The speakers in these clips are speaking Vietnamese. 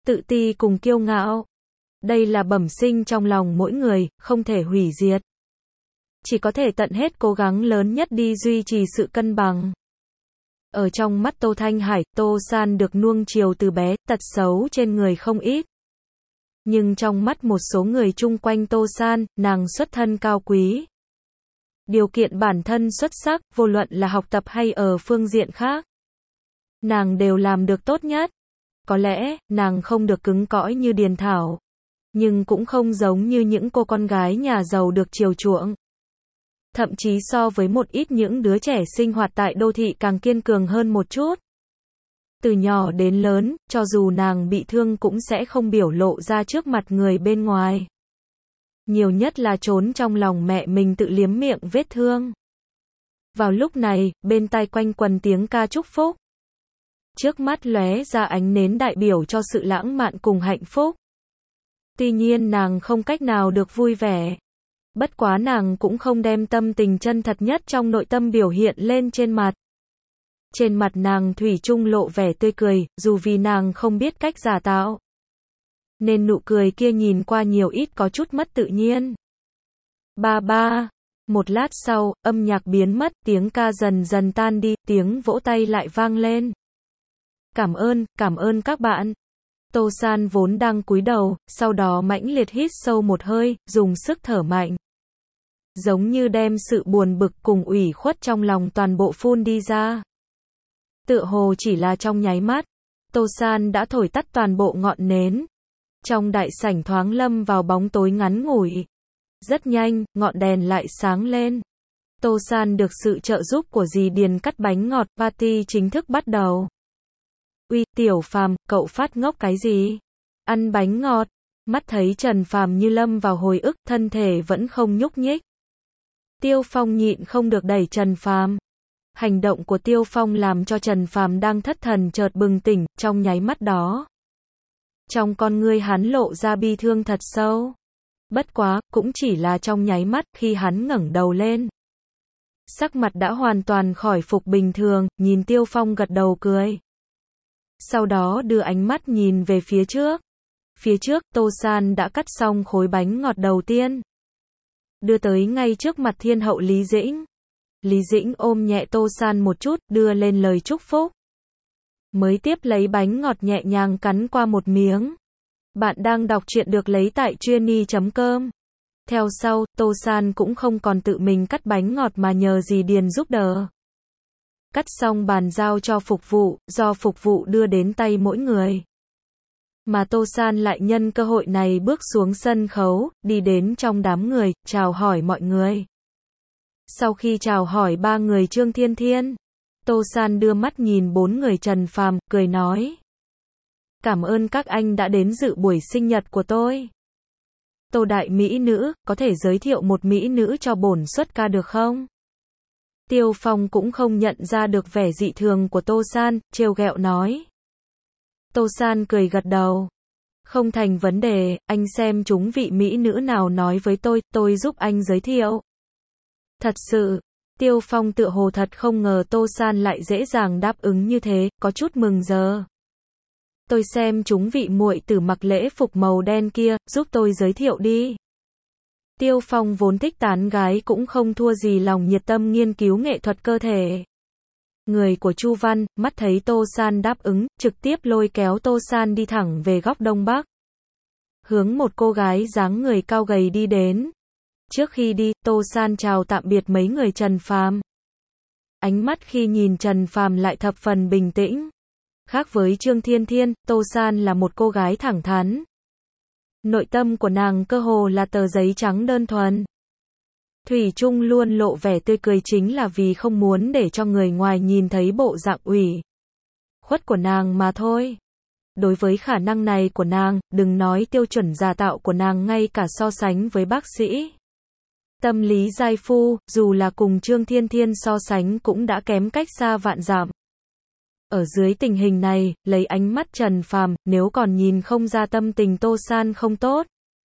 Tự ti cùng kiêu ngạo. Đây là bẩm sinh trong lòng mỗi người, không thể hủy diệt. Chỉ có thể tận hết cố gắng lớn nhất đi duy trì sự cân bằng. Ở trong mắt Tô Thanh Hải, Tô San được nuông chiều từ bé, tật xấu trên người không ít. Nhưng trong mắt một số người chung quanh Tô San, nàng xuất thân cao quý. Điều kiện bản thân xuất sắc, vô luận là học tập hay ở phương diện khác. Nàng đều làm được tốt nhất. Có lẽ, nàng không được cứng cõi như Điền Thảo. Nhưng cũng không giống như những cô con gái nhà giàu được chiều chuộng. Thậm chí so với một ít những đứa trẻ sinh hoạt tại đô thị càng kiên cường hơn một chút. Từ nhỏ đến lớn, cho dù nàng bị thương cũng sẽ không biểu lộ ra trước mặt người bên ngoài. Nhiều nhất là trốn trong lòng mẹ mình tự liếm miệng vết thương. Vào lúc này, bên tai quanh quần tiếng ca chúc phúc. Trước mắt lóe ra ánh nến đại biểu cho sự lãng mạn cùng hạnh phúc. Tuy nhiên nàng không cách nào được vui vẻ. Bất quá nàng cũng không đem tâm tình chân thật nhất trong nội tâm biểu hiện lên trên mặt. Trên mặt nàng thủy chung lộ vẻ tươi cười, dù vì nàng không biết cách giả tạo. Nên nụ cười kia nhìn qua nhiều ít có chút mất tự nhiên. Ba ba. Một lát sau, âm nhạc biến mất, tiếng ca dần dần tan đi, tiếng vỗ tay lại vang lên. Cảm ơn các bạn. Tô San vốn đang cúi đầu, sau đó mãnh liệt hít sâu một hơi, dùng sức thở mạnh. Giống như đem sự buồn bực cùng ủy khuất trong lòng toàn bộ phun đi ra. Tựa hồ chỉ là trong nháy mắt, Tô San đã thổi tắt toàn bộ ngọn nến. Trong đại sảnh thoáng lâm vào bóng tối ngắn ngủi. Rất nhanh, ngọn đèn lại sáng lên. Tô San được sự trợ giúp của dì Điền cắt bánh ngọt, party chính thức bắt đầu. Uy, Tiểu Phàm, cậu phát ngốc cái gì? Ăn bánh ngọt. Mắt thấy Trần Phàm như lâm vào hồi ức, thân thể vẫn không nhúc nhích. Tiêu Phong nhịn không được đẩy Trần Phàm. Hành động của Tiêu Phong làm cho Trần Phàm đang thất thần chợt bừng tỉnh, trong nháy mắt đó. Trong con ngươi hắn lộ ra bi thương thật sâu. Bất quá, cũng chỉ là trong nháy mắt, khi hắn ngẩng đầu lên. Sắc mặt đã hoàn toàn khỏi phục bình thường, nhìn Tiêu Phong gật đầu cười. Sau đó đưa ánh mắt nhìn về phía trước. Phía trước, Tô San đã cắt xong khối bánh ngọt đầu tiên. Đưa tới ngay trước mặt Thiên hậu Lý Dĩnh. Lý Dĩnh ôm nhẹ Tô San một chút, đưa lên lời chúc phúc. Mới tiếp lấy bánh ngọt nhẹ nhàng cắn qua một miếng. Bạn đang đọc truyện được lấy tại truyenee.com. Theo sau, Tô San cũng không còn tự mình cắt bánh ngọt mà nhờ dì Điền giúp đỡ. Cắt xong bàn giao cho phục vụ, do phục vụ đưa đến tay mỗi người. Mà Tô San lại nhân cơ hội này bước xuống sân khấu, đi đến trong đám người, chào hỏi mọi người. Sau khi chào hỏi ba người Trương Thiên Thiên, Tô San đưa mắt nhìn bốn người Trần Phàm, cười nói. Cảm ơn các anh đã đến dự buổi sinh nhật của tôi. Tô đại mỹ nữ, có thể giới thiệu một mỹ nữ cho bổn xuất ca được không? Tiêu Phong cũng không nhận ra được vẻ dị thường của Tô San, trêu ghẹo nói. Tô San cười gật đầu. Không thành vấn đề, anh xem chúng vị mỹ nữ nào nói với tôi giúp anh giới thiệu. Thật sự, Tiêu Phong tựa hồ thật không ngờ Tô San lại dễ dàng đáp ứng như thế, có chút mừng giờ. Tôi xem chúng vị muội tử mặc lễ phục màu đen kia, giúp tôi giới thiệu đi. Tiêu Phong vốn thích tán gái cũng không thua gì lòng nhiệt tâm nghiên cứu nghệ thuật cơ thể. Người của Chu Văn, mắt thấy Tô San đáp ứng, trực tiếp lôi kéo Tô San đi thẳng về góc đông bắc. Hướng một cô gái dáng người cao gầy đi đến. Trước khi đi, Tô San chào tạm biệt mấy người Trần Phàm. Ánh mắt khi nhìn Trần Phàm lại thập phần bình tĩnh. Khác với Trương Thiên Thiên, Tô San là một cô gái thẳng thắn. Nội tâm của nàng cơ hồ là tờ giấy trắng đơn thuần. Thủy chung luôn lộ vẻ tươi cười chính là vì không muốn để cho người ngoài nhìn thấy bộ dạng ủy khuất của nàng mà thôi. Đối với khả năng này của nàng, đừng nói tiêu chuẩn giả tạo của nàng, ngay cả so sánh với bác sĩ tâm lý giai phu, dù là cùng Trương Thiên Thiên so sánh cũng đã kém cách xa vạn dặm. Ở dưới tình hình này, lấy ánh mắt Trần Phàm, nếu còn nhìn không ra tâm tình Tô San không tốt,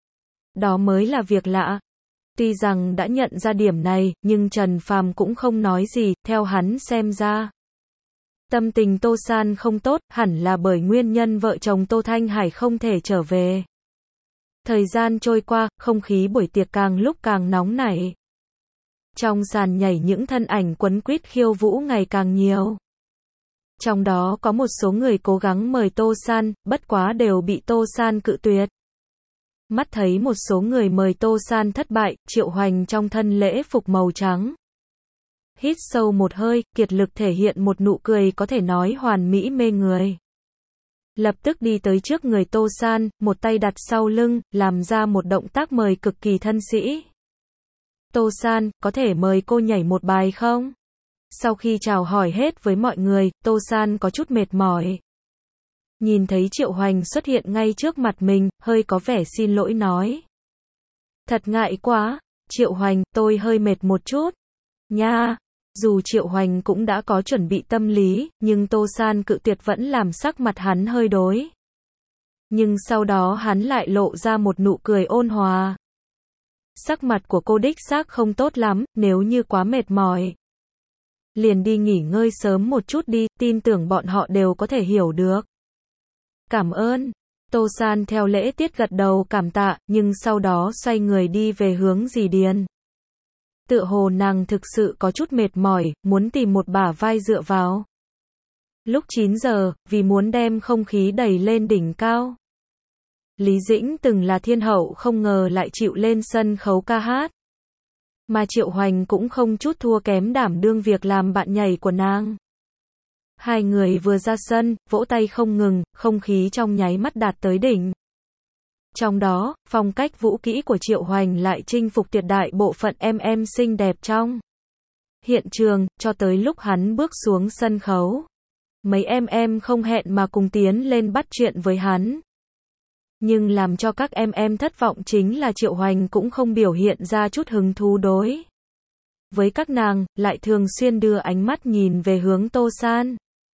đó mới là việc lạ. Tuy rằng đã nhận ra điểm này, nhưng Trần Phàm cũng không nói gì, theo hắn xem ra. Tâm tình Tô San không tốt, hẳn là bởi nguyên nhân vợ chồng Tô Thanh Hải không thể trở về. Thời gian trôi qua, không khí buổi tiệc càng lúc càng nóng nảy. Trong sàn nhảy những thân ảnh quấn quýt khiêu vũ ngày càng nhiều. Trong đó có một số người cố gắng mời Tô San, bất quá đều bị Tô San cự tuyệt. Mắt thấy một số người mời Tô San thất bại, Triệu Hoành trong thân lễ phục màu trắng. Hít sâu một hơi, kiệt lực thể hiện một nụ cười có thể nói hoàn mỹ mê người. Lập tức đi tới trước người Tô San, một tay đặt sau lưng, làm ra một động tác mời cực kỳ thân sĩ. Tô San, có thể mời cô nhảy một bài không? Sau khi chào hỏi hết với mọi người, Tô San có chút mệt mỏi. Nhìn thấy Triệu Hoành xuất hiện ngay trước mặt mình, hơi có vẻ xin lỗi nói. Thật ngại quá, Triệu Hoành, tôi hơi mệt một chút. Nha, dù Triệu Hoành cũng đã có chuẩn bị tâm lý, nhưng Tô San cự tuyệt vẫn làm sắc mặt hắn hơi đối. Nhưng sau đó hắn lại lộ ra một nụ cười ôn hòa. Sắc mặt của cô đích xác không tốt lắm, nếu như quá mệt mỏi. Liền đi nghỉ ngơi sớm một chút đi, tin tưởng bọn họ đều có thể hiểu được. Cảm ơn. Tô San theo lễ tiết gật đầu cảm tạ, nhưng sau đó xoay người đi về hướng dì Điền. Tựa hồ nàng thực sự có chút mệt mỏi, muốn tìm một bả vai dựa vào. Lúc 9 giờ, vì muốn đem không khí đẩy lên đỉnh cao. Lý Dĩnh từng là thiên hậu không ngờ lại chịu lên sân khấu ca hát. Mà Triệu Hoành cũng không chút thua kém đảm đương việc làm bạn nhảy của nàng. Hai người vừa ra sân, vỗ tay không ngừng, không khí trong nháy mắt đạt tới đỉnh. Trong đó, phong cách vũ kỹ của Triệu Hoành lại chinh phục tuyệt đại bộ phận em xinh đẹp trong hiện trường, cho tới lúc hắn bước xuống sân khấu. Mấy em không hẹn mà cùng tiến lên bắt chuyện với hắn. Nhưng làm cho các em thất vọng chính là Triệu Hoành cũng không biểu hiện ra chút hứng thú đối với các nàng, lại thường xuyên đưa ánh mắt nhìn về hướng Tô San.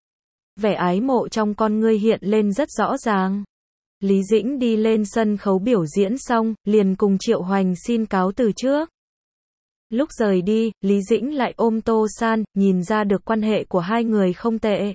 Vẻ ái mộ trong con ngươi hiện lên rất rõ ràng. Lý Dĩnh đi lên sân khấu biểu diễn xong, liền cùng Triệu Hoành xin cáo từ trước. Lúc rời đi, Lý Dĩnh lại ôm Tô San, nhìn ra được quan hệ của hai người không tệ.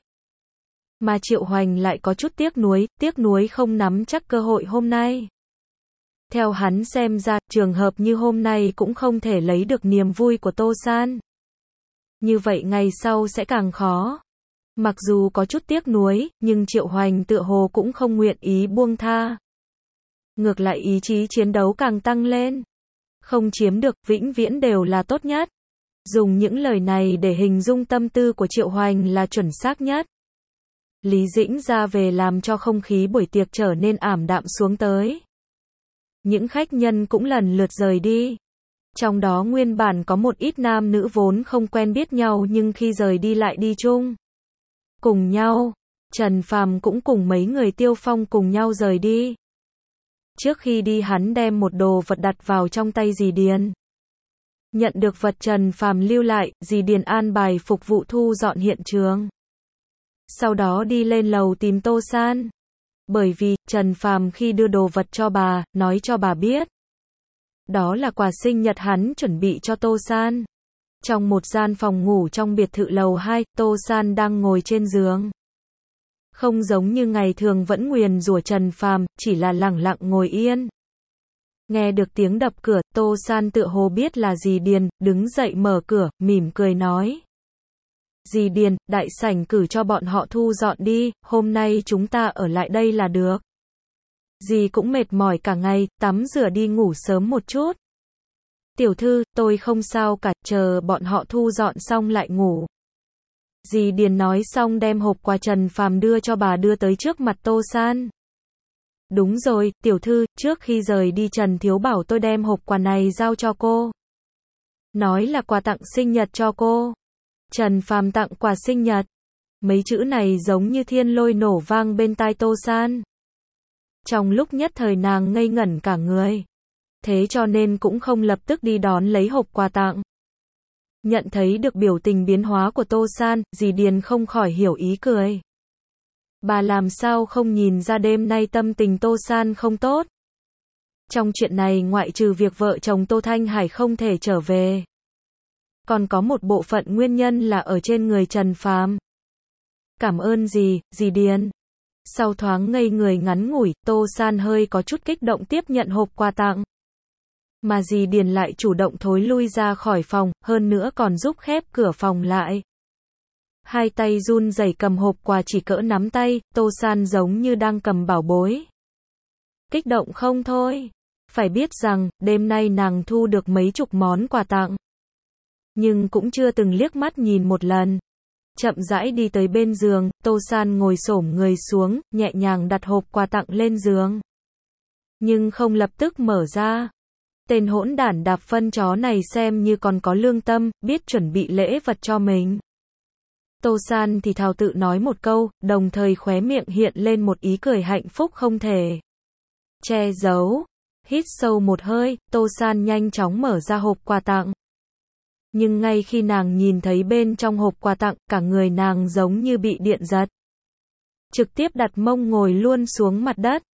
Mà Triệu Hoành lại có chút tiếc nuối không nắm chắc cơ hội hôm nay. Theo hắn xem ra, trường hợp như hôm nay cũng không thể lấy được niềm vui của Tô San. Như vậy ngày sau sẽ càng khó. Mặc dù có chút tiếc nuối, nhưng Triệu Hoành tựa hồ cũng không nguyện ý buông tha. Ngược lại ý chí chiến đấu càng tăng lên. Không chiếm được, vĩnh viễn đều là tốt nhất. Dùng những lời này để hình dung tâm tư của Triệu Hoành là chuẩn xác nhất. Lý Dĩnh ra về làm cho không khí buổi tiệc trở nên ảm đạm xuống tới. Những khách nhân cũng lần lượt rời đi. Trong đó nguyên bản có một ít nam nữ vốn không quen biết nhau nhưng khi rời đi lại đi chung. Cùng nhau, Trần Phàm cũng cùng mấy người Tiêu Phong cùng nhau rời đi. Trước khi đi hắn đem một đồ vật đặt vào trong tay dì Điền. Nhận được vật Trần Phàm lưu lại, dì Điền an bài phục vụ thu dọn hiện trường. Sau đó đi lên lầu tìm Tô San. Bởi vì, Trần Phàm khi đưa đồ vật cho bà, nói cho bà biết. Đó là quà sinh nhật hắn chuẩn bị cho Tô San. Trong một gian phòng ngủ trong biệt thự lầu 2, Tô San đang ngồi trên giường. Không giống như ngày thường vẫn nguyền rủa Trần Phàm, chỉ là lẳng lặng ngồi yên. Nghe được tiếng đập cửa, Tô San tựa hồ biết là dì Điền, đứng dậy mở cửa, mỉm cười nói. Dì Điền, đại sảnh cử cho bọn họ thu dọn đi, hôm nay chúng ta ở lại đây là được. Dì cũng mệt mỏi cả ngày, tắm rửa đi ngủ sớm một chút. Tiểu thư, tôi không sao cả, chờ bọn họ thu dọn xong lại ngủ. Dì Điền nói xong đem hộp quà Trần Phàm đưa cho bà đưa tới trước mặt Tô San. Đúng rồi, tiểu thư, trước khi rời đi Trần Thiếu bảo tôi đem hộp quà này giao cho cô. Nói là quà tặng sinh nhật cho cô. Trần Phàm tặng quà sinh nhật. Mấy chữ này giống như thiên lôi nổ vang bên tai Tô San. Trong lúc nhất thời nàng ngây ngẩn cả người. Thế cho nên cũng không lập tức đi đón lấy hộp quà tặng. Nhận thấy được biểu tình biến hóa của Tô San, dì Điền không khỏi hiểu ý cười. Bà làm sao không nhìn ra đêm nay tâm tình Tô San không tốt. Trong chuyện này ngoại trừ việc vợ chồng Tô Thanh Hải không thể trở về. Còn có một bộ phận nguyên nhân là ở trên người Trần Phàm. Cảm ơn dì Điền. Sau thoáng ngây người ngắn ngủi, Tô San hơi có chút kích động tiếp nhận hộp quà tặng. Mà dì Điền lại chủ động thối lui ra khỏi phòng, hơn nữa còn giúp khép cửa phòng lại. Hai tay run rẩy cầm hộp quà chỉ cỡ nắm tay, Tô San giống như đang cầm bảo bối. Kích động không thôi. Phải biết rằng, đêm nay nàng thu được mấy chục món quà tặng. Nhưng cũng chưa từng liếc mắt nhìn một lần. Chậm rãi đi tới bên giường, Tô San ngồi xổm người xuống, nhẹ nhàng đặt hộp quà tặng lên giường. Nhưng không lập tức mở ra. Tên hỗn đản đạp phân chó này xem như còn có lương tâm, biết chuẩn bị lễ vật cho mình. Tô San thì thào tự nói một câu, đồng thời khóe miệng hiện lên một ý cười hạnh phúc không thể che giấu. Hít sâu một hơi, Tô San nhanh chóng mở ra hộp quà tặng. Nhưng ngay khi nàng nhìn thấy bên trong hộp quà tặng, cả người nàng giống như bị điện giật. Trực tiếp đặt mông ngồi luôn xuống mặt đất.